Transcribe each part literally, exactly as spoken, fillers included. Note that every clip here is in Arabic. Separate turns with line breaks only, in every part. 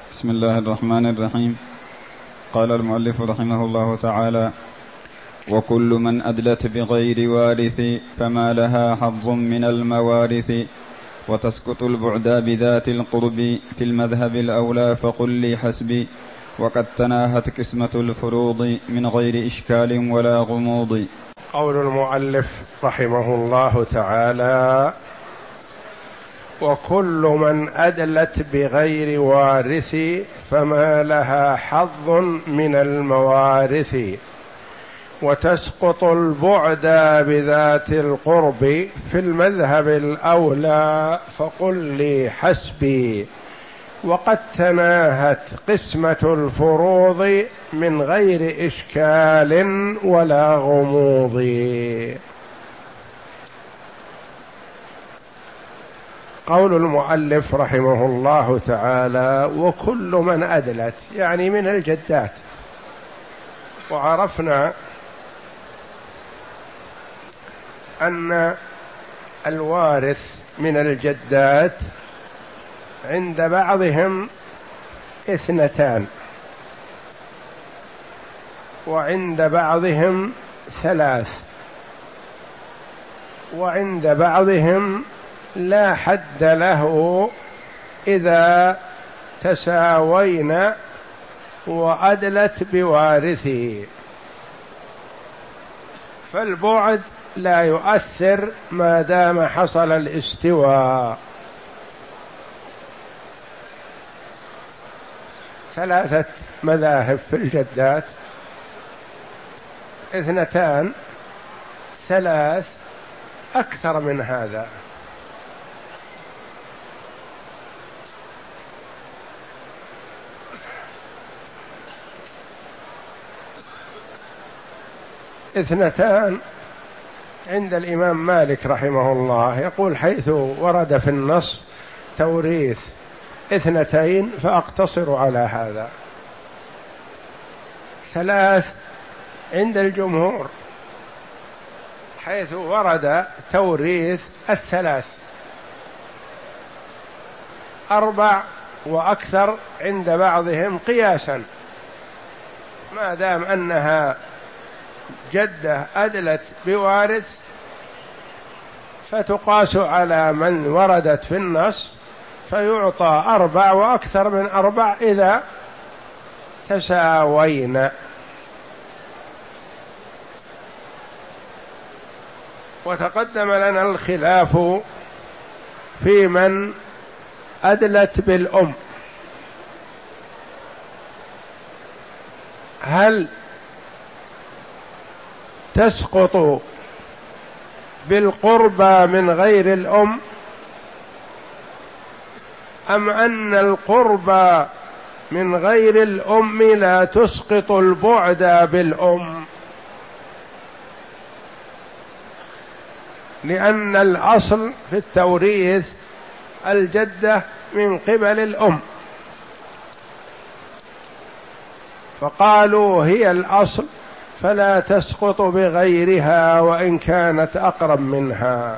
بسم الله الرحمن الرحيم. قال المؤلف رحمه الله تعالى: وكل من أدلت بغير وارث فما لها حظ من الموارث، وتسقط البعد بذات القرب في المذهب الأولى فقل لي حسبي، وقد تناهت قسمة الفروض من غير إشكال ولا غموض.
قول المؤلف رحمه الله تعالى: وكل من أدلت بغير وارث فما لها حظ من الموارث، وتسقط البعد بذات القرب في المذهب الأولى فقل لي حسبي، وقد تناهت قسمة الفروض من غير إشكال ولا غموض. قول المؤلف رحمه الله تعالى: وكل من أدلت، يعني من الجدات. وعرفنا أن الوارث من الجدات عند بعضهم اثنتان، وعند بعضهم ثلاث، وعند بعضهم لا حد له إذا تساوينا وأدلت بوارثه، فالبعد لا يؤثر ما دام حصل الاستواء. ثلاثة مذاهب في الجدات: اثنتان، ثلاث، أكثر من هذا. اثنتان عند الإمام مالك رحمه الله يقول: حيث ورد في النص توريث اثنتين فأقتصر على هذا. ثلاث عند الجمهور حيث ورد توريث الثلاث. أربع وأكثر عند بعضهم قياسا، ما دام أنها جدة أدلت بوارث فتقاس على من وردت في النص، فيعطى أربع وأكثر من أربع إذا تساوينا. وتقدم لنا الخلاف في من أدلت بالأم، هل تسقط بالقربى من غير الأم، أم أن القربى من غير الأم لا تسقط البعد بالأم؟ لأن الأصل في التوريث الجدة من قبل الأم، فقالوا هي الأصل فلا تسقط بغيرها وإن كانت أقرب منها.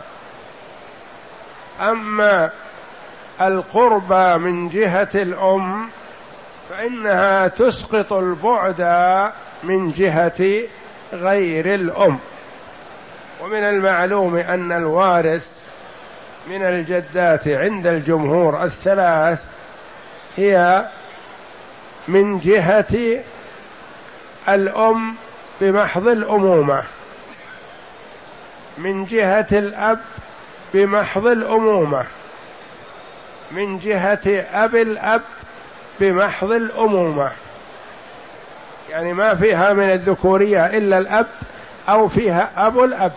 أما القربى من جهة الأم فإنها تسقط البعد من جهة غير الأم. ومن المعلوم أن الوارث من الجدات عند الجمهور الثلاث هي من جهة الأم بمحض الأمومة، من جهة الأب بمحض الأمومة، من جهة أب الأب بمحض الأمومة، يعني ما فيها من الذكورية إلا الأب أو فيها أب الأب.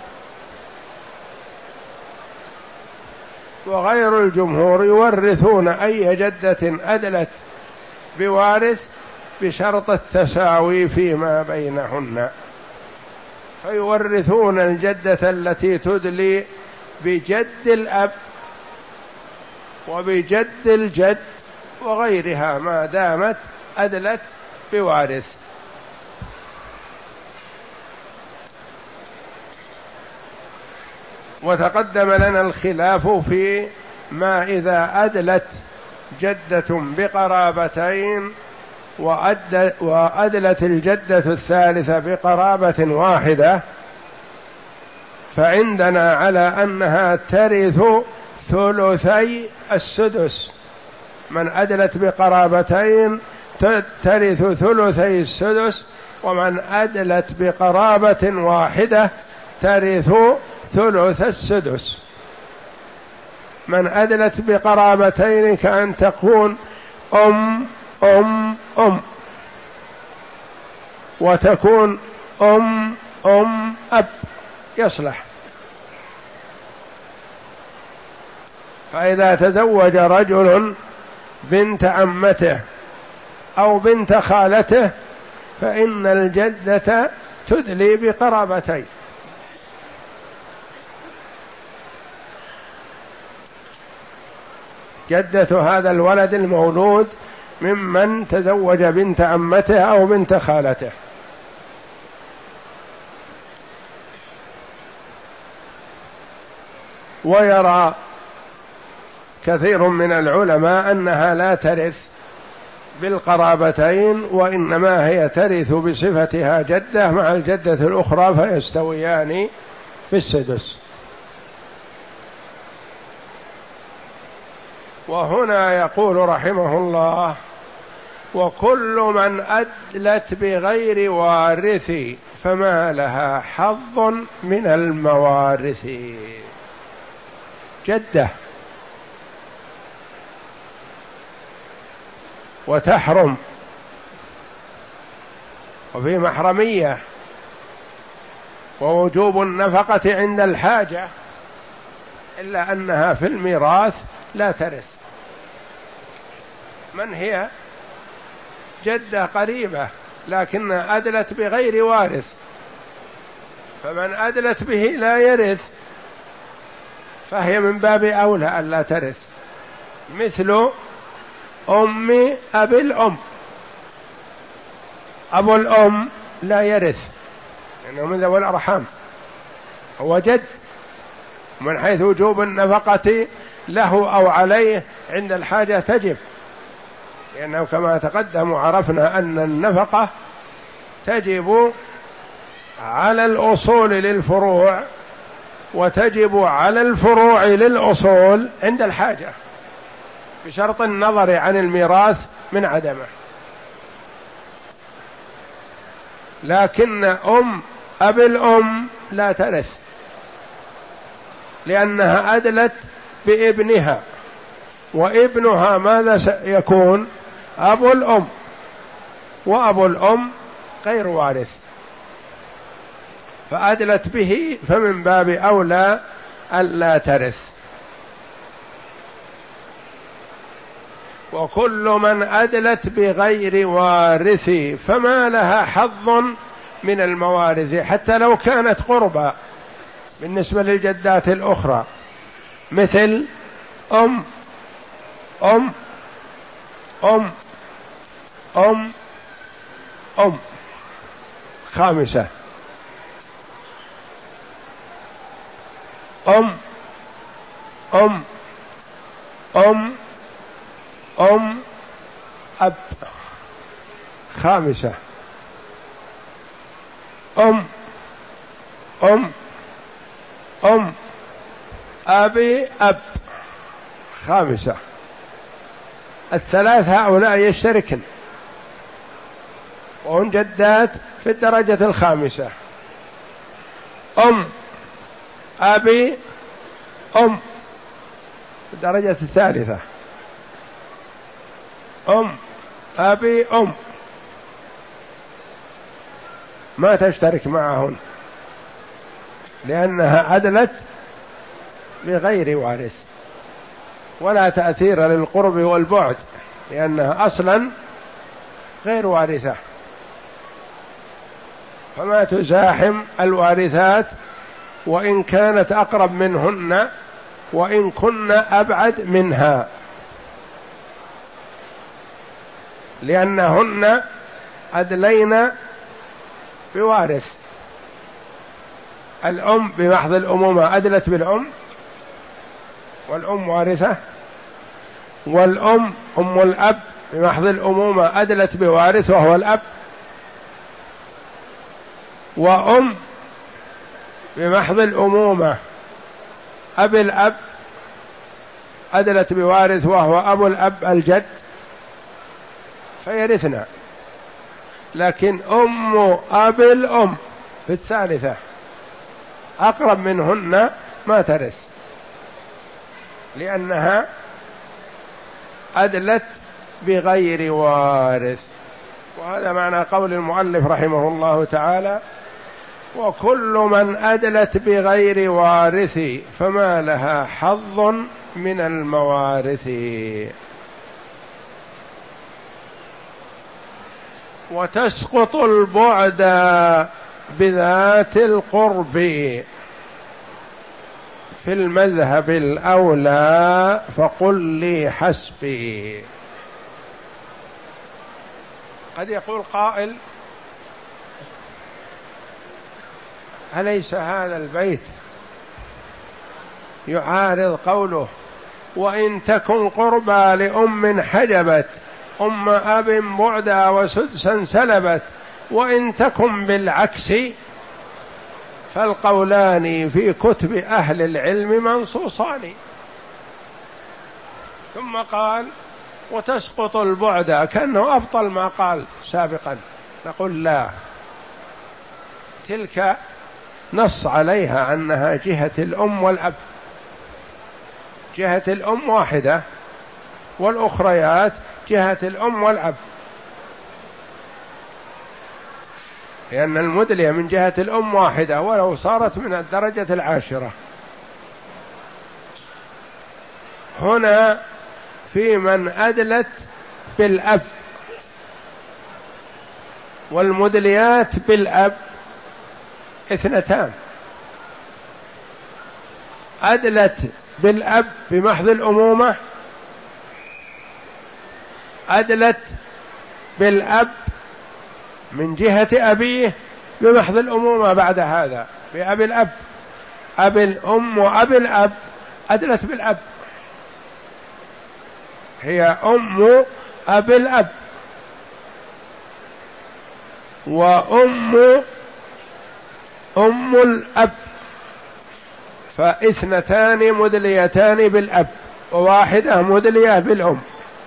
وغير الجمهور يورثون أي جدة أدلت بوارث بشرط التساوي فيما بينهن، فيورثون الجدة التي تدلي بجد الأب وبجد الجد وغيرها ما دامت أدلت بوارث. وتقدم لنا الخلاف في ما إذا أدلت جدة بقرابتين وأدلت الجدة الثالثة بقرابة واحدة، فعندنا على أنها ترث ثلثي السدس. من أدلت بقرابتين ترث ثلثي السدس، ومن أدلت بقرابة واحدة ترث ثلث السدس. من أدلت بقرابتين كأن تكون أم أم أم، وتكون أم أم أب، يصلح. فإذا تزوج رجل بنت عمته أو بنت خالته فإن الجدة تدلي بقرابتين. جدة هذا الولد المولود ممن تزوج بنت عمته أو بنت خالته. ويرى كثير من العلماء أنها لا ترث بالقرابتين، وإنما هي ترث بصفتها جدة مع الجدة الأخرى فيستويان في السدس. وهنا يقول رحمه الله: وكل من أدلت بغير وارث فما لها حظ من الموارث. جدة وتحرم، وفي محرمية، ووجوب النفقة عند الحاجة، إلا أنها في الميراث لا ترث. من هي؟ جدة قريبة لكن أدلت بغير وارث، فمن أدلت به لا يرث، فهي من باب أولى ألا ترث. مثل أم أبي الأم، أبو الأم لا يرث لأنه من ذوي الأرحام، هو جد من حيث وجوب النفقة له أو عليه عند الحاجة تجب، لأنه كما تقدم وعرفنا أن النفقة تجب على الأصول للفروع وتجب على الفروع للأصول عند الحاجة، بشرط النظر عن الميراث من عدمه. لكن أم أبي الأم لا ترث، لأنها أدلت بابنها، وابنها ماذا سيكون؟ أبو الأم، وأبو الأم غير وارث، فأدلت به فمن باب أولى ألا ترث. وكل من أدلت بغير وارث فما لها حظ من الموارث، حتى لو كانت قربى بالنسبة للجدات الأخرى، مثل أم أم أم أم أم خامسة، أم أم أم أم أب خامسة، أم أم أم أبي أب خامسة. الثلاث هؤلاء يشتركن وهم جدات في الدرجة الخامسة. أم أبي أم في الدرجة الثالثة، أم أبي أم ما تشترك معهن لأنها أدلت بغير وارث، ولا تأثير للقرب والبعد لأنها أصلا غير وارثة، فما تزاحم الوارثات وإن كانت أقرب منهن وإن كن أبعد منها، لأنهن أدلين بوارث. الأم بمحض الأمومة أدلت بالأم والأم وارثة، والأم أم الأب بمحض الأمومة أدلت بوارث وهو الأب، وأم بمحض الأمومة أب الأب أدلت بوارث وهو أبو الأب الجد، فيرثنا. لكن أم أب الأم في الثالثة أقرب منهن ما ترث، لأنها أدلت بغير وارث. وهذا معنى قول المؤلف رحمه الله تعالى: وكل من أدلت بغير وارث فما لها حظ من الموارث. وتسقط البعد بذات القرب في المذهب الأولى فقل لي حسبي. قد يقول قائل: أليس هذا البيت يعارض قوله وإن تكن قربى لأم حجبت أم أب بعدا وسدسا سلبت، وإن تكن بالعكس فالقولان في كتب أهل العلم منصوصان. ثم قال: وتسقط البعد، كأنه أبطل ما قال سابقا. نقول: لا، تلك نص عليها أنها جهة الأم والأب، جهة الأم واحدة والأخريات جهة الأم والأب، لأن المدلية من جهة الأم واحدة ولو صارت من الدرجة العاشرة. هنا في من أدلت بالأب، والمدليات بالأب اثنتان: أدلت بالأب بمحض الأمومة، أدلت بالأب من جهة أبيه بمحض الأمومة بعد هذا بأب الأب. أب الأم وأب الأب أدلت بالأب، هي أم أب الأب وأم أم الأب، فاثنتان مدليتان بالأب وواحدة مدلية بالأم.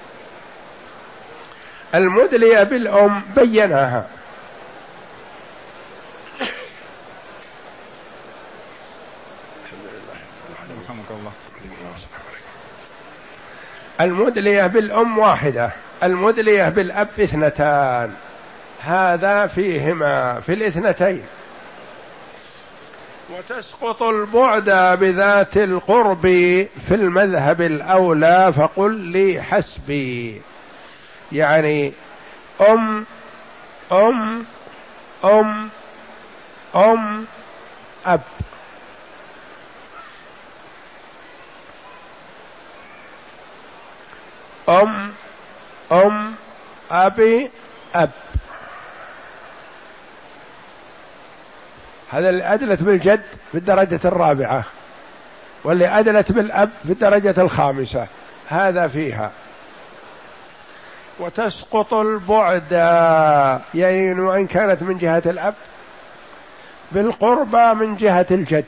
المدلية بالأم بيناها: المدلية بالأم واحدة، المدلية بالأب اثنتان، هذا فيهما في الاثنتين. وتسقط البعد بذات القرب في المذهب الأولى فقل لي حسبي، يعني أم أم أم أم أب، أم أم أبي أب. هذا اللي أدلت بالجد في الدرجة الرابعة، واللي أدلت بالأب في الدرجة الخامسة، هذا فيها. وتسقط البعد، يعني وإن كانت من جهة الأب، بالقربى من جهة الجد.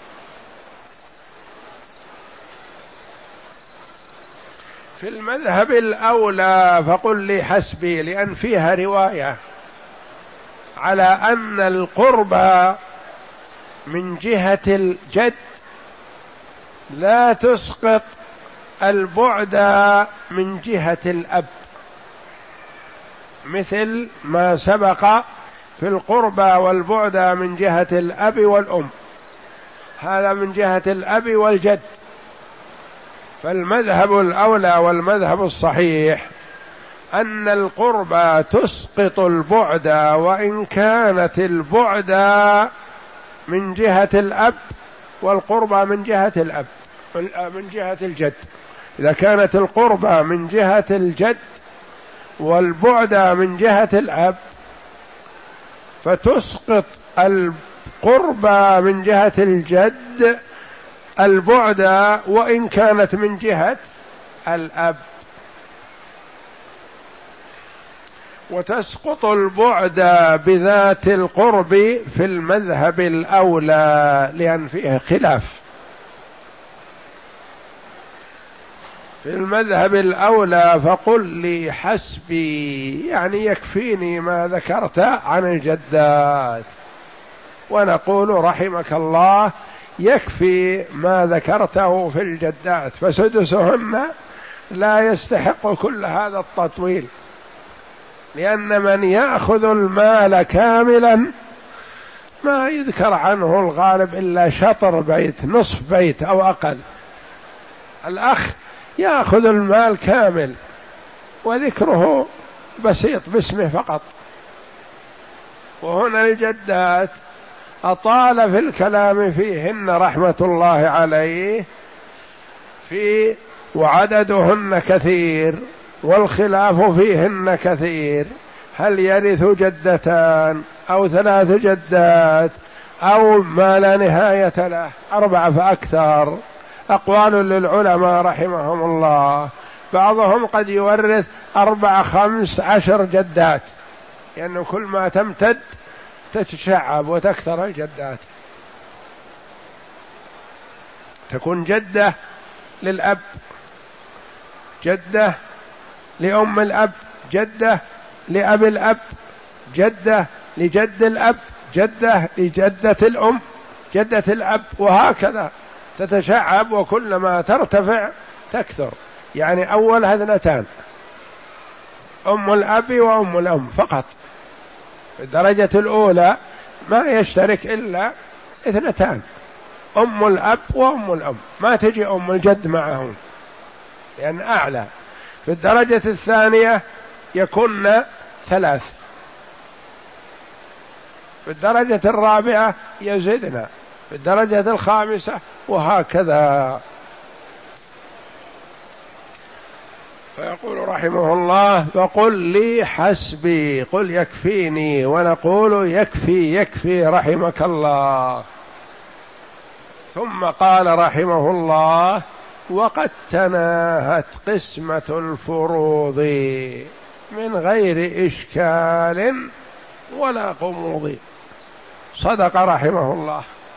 في المذهب الأولى فقل لي حسبي، لأن فيها رواية على أن القربى من جهة الجد لا تسقط البعد من جهة الأب، مثل ما سبق في القربى والبعد من جهة الأب والأم، هذا من جهة الأب والجد. فالمذهب الأولى والمذهب الصحيح أن القربى تسقط البعد وإن كانت البعد من جهة الأب والقربى من جهة الأب من جهة الجد. إذا كانت القربى من جهة الجد والبعد من جهة الأب فتسقط القربى من جهة الجد البعد وإن كانت من جهة الأب. وتسقط البعد بذات القرب في المذهب الأولى لأن فيه خلاف. في المذهب الأولى فقل لي حسبي، يعني يكفيني ما ذكرت عن الجدات، ونقول رحمك الله يكفي ما ذكرته في الجدات، فسدسهن لا يستحق كل هذا التطويل، لأن من يأخذ المال كاملا ما يذكر عنه الغالب إلا شطر بيت، نصف بيت أو أقل. الأخ يأخذ المال كامل وذكره بسيط باسمه فقط. وهنا الجدات أطال في الكلام فيهن رحمة الله عليه في وعددهن كثير والخلاف فيهن كثير، هل يرث جدتان أو ثلاث جدات أو ما لا نهاية له، أربعة فأكثر. أقوال للعلماء رحمهم الله، بعضهم قد يورث أربع خمس عشر جدات، لأنه يعني كل ما تمتد تتشعب وتكثر الجدات. تكون جدة للأب، جدة لأم الأب، جدة لأب الأب، جدة لجد الأب، جدة لجدة الأم، جدة الأب، وهكذا تتشعب، وكلما ترتفع تكثر. يعني أولها اثنتان، أم الأب وأم الأم فقط. في الدرجة الأولى ما يشترك إلا اثنتان، أم الأب وأم الأم، ما تجي أم الجد معهم لأن أعلى. في الدرجة الثانية يكون ثلاث، في الدرجة الرابعة يزدنا، في الدرجة الخامسة، وهكذا. فيقول رحمه الله فقل لي حسبي، قل يكفيني، ونقول يكفي يكفي رحمك الله. ثم قال رحمه الله وقد تناهت قسمة الفروض من غير إشكال ولا غموض. صدق رحمه الله.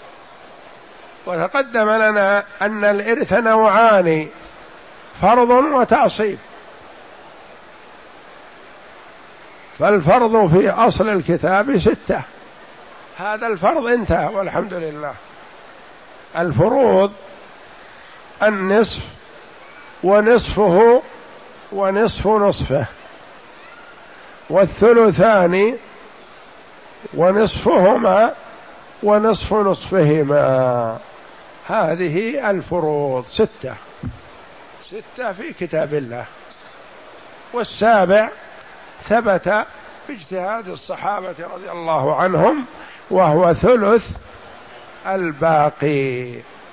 وتقدم لنا أن الإرث نوعان، فرض وتعصيب. فالفرض في أصل الكتاب ستة، هذا الفرض انتهى والحمد لله. الفروض النصف ونصفه ونصف نصفه، والثلثان ونصفهما ونصف نصفهما. هذه الفروض ستة، ستة في كتاب الله. والسابع ثبت باجتهاد الصحابة رضي الله عنهم، وهو ثلث الباقي.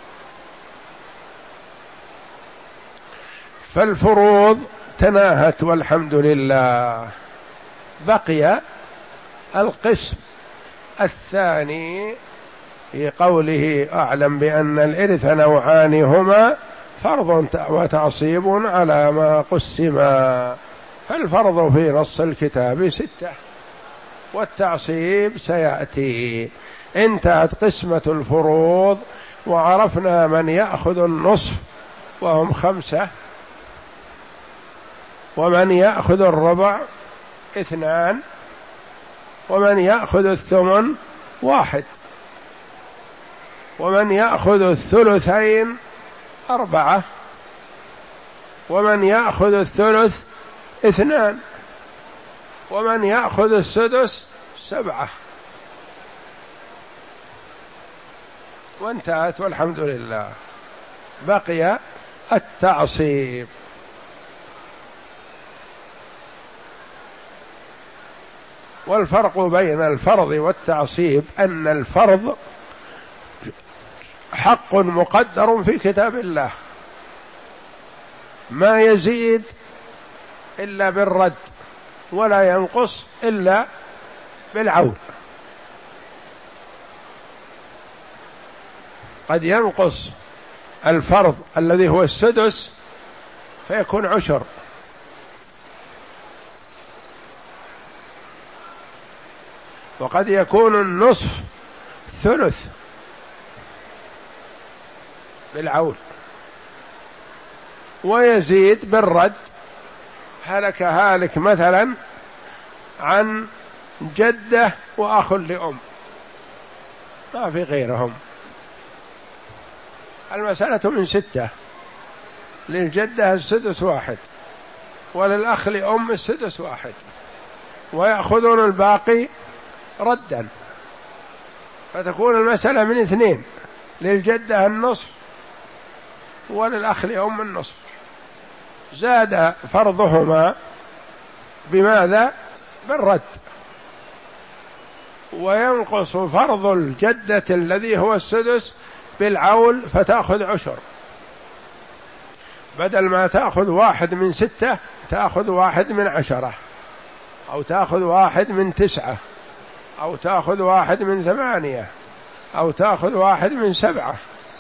فالفروض تناهت والحمد لله. بقي القسم الثاني في قوله أعلم بأن الإرث نوعان هما فرض وتعصيب على ما قسما. فالفرض في نص الكتاب ستة، والتعصيب سيأتي. انتهت قسمة الفروض، وعرفنا من يأخذ النصف وهم خمسة، ومن يأخذ الربع اثنان، ومن يأخذ الثمن واحد، ومن يأخذ الثلثين أربعة، ومن يأخذ الثلث اثنان، ومن يأخذ السدس سبعة. وانتهت والحمد لله. بقي التعصيب. والفرق بين الفرض والتعصيب أن الفرض حق مقدر في كتاب الله، ما يزيد إلا بالرد، ولا ينقص إلا بالعود. قد ينقص الفرض الذي هو السدس فيكون عشر، وقد يكون النصف ثلث بالعول، ويزيد بالرد. هلك هالك مثلا عن جدة وأخ لأم، ما في غيرهم، المسألة من ستة، للجدة السدس واحد، وللأخ لأم السدس واحد، ويأخذون الباقي ردا، فتكون المسألة من اثنين، للجدة النصف وللأخ لأم النصف. زاد فرضهما بماذا؟ بالرد، وينقص فرض الجدة الذي هو السدس بالعول، فتأخذ عشر، بدل ما تأخذ واحد من ستة تأخذ واحد من عشرة، أو تأخذ واحد من تسعة، أو تأخذ واحد من ثمانية، أو تأخذ واحد من سبعة.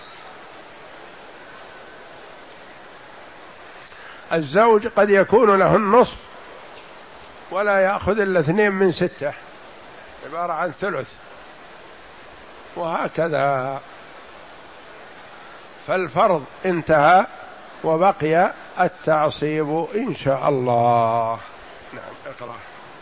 الزوج قد يكون له النصف ولا يأخذ إلا اثنين من ستة، عبارة عن ثلث، وهكذا. فالفرض انتهى وبقي التعصيب إن شاء الله. نعم، اقرأ.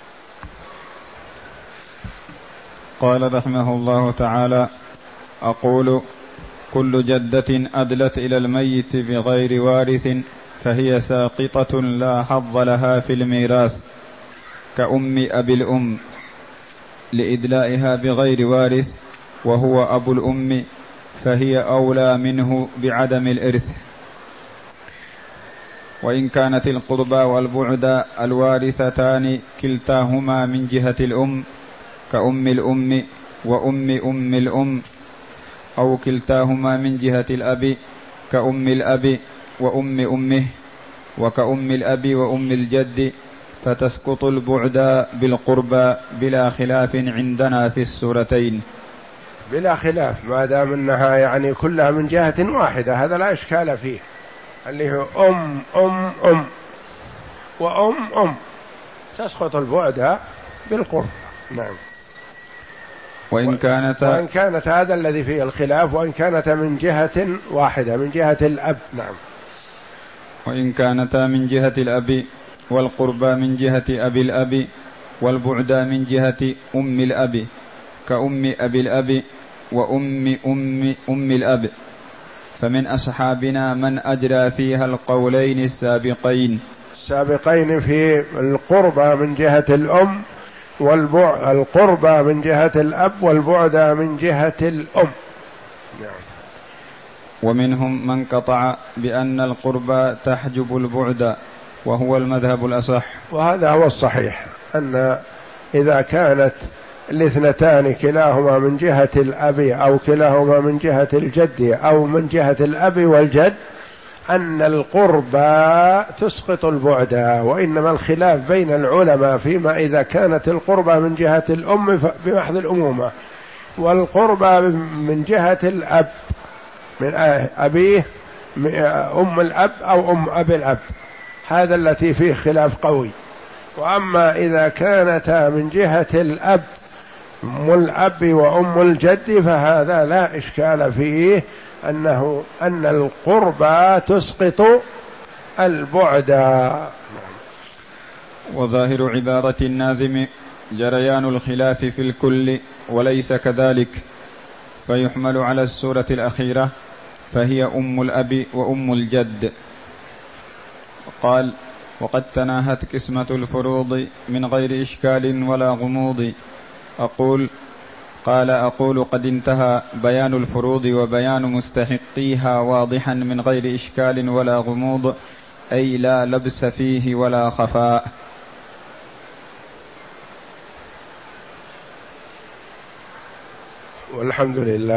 قال رحمه الله تعالى: أقول كل جدة أدلت إلى الميت بغير وارث فهي ساقطة لا حظ لها في الميراث، كأم أبي الأم لإدلائها بغير وارث، وهو أبو الأم فهي أولى منه بعدم الإرث. وإن كانت القربى والبعد الوارثتان كلتاهما من جهة الأم، كأم الأم وأم أم الأم، أو كلتاهما من جهة الأب، كأم الأب وأم أمه، وكأم الأب وأم الجد، فتسقط البعد بالقربى بلا خلاف عندنا في السورتين.
بلا خلاف، ما دام انها يعني كلها من جهة واحدة، هذا لا إشكال فيه، اللي هو أم أم أم وأم أم، تسقط البعد بالقرب. نعم.
وإن كانت
وإن كانت هذا الذي فيه الخلاف، وإن كانت من جهة واحدة من جهة الأب. نعم.
وإن كانتا من جهة الأب والقربى من جهة أبي الأب والبعد من جهة أم الأب، كأم أبي الأب وأم أم أم الأب، فمن أصحابنا من أجرى فيها القولين السابقين
السابقين في القربى من جهة الأم، والبعد القربى من جهة الأب، والبعد من جهة الأم. نعم.
ومنهم من قطع بأن القربى تحجب البعد، وهو المذهب الأصح.
وهذا هو الصحيح، أن إذا كانت الاثنتان كلاهما من جهة الأب أو كلاهما من جهة الجد أو من جهة الأب والجد، أن القربى تسقط البعد. وإنما الخلاف بين العلماء فيما إذا كانت القربى من جهة الأم بمحض الأمومة، والقربى من جهة الأب من أبيه أم الأب أو أم أبي الأب، هذا التي فيه خلاف قوي. وأما إذا كانتا من جهة الأب أم الأب وأم الجد، فهذا لا إشكال فيه، أنه أن القربى تسقط البعد.
وظاهر عبارة الناظم جريان الخلاف في الكل وليس كذلك، فيحمل على السورة الأخيرة فهي أم الأب وأم الجد. قال: وقد تناهت قسمة الفروض من غير إشكال ولا غموض. أقول قال أقول قد انتهى بيان الفروض وبيان مستحقيها واضحا من غير إشكال ولا غموض، أي لا لبس فيه ولا خفاء.
والحمد لله.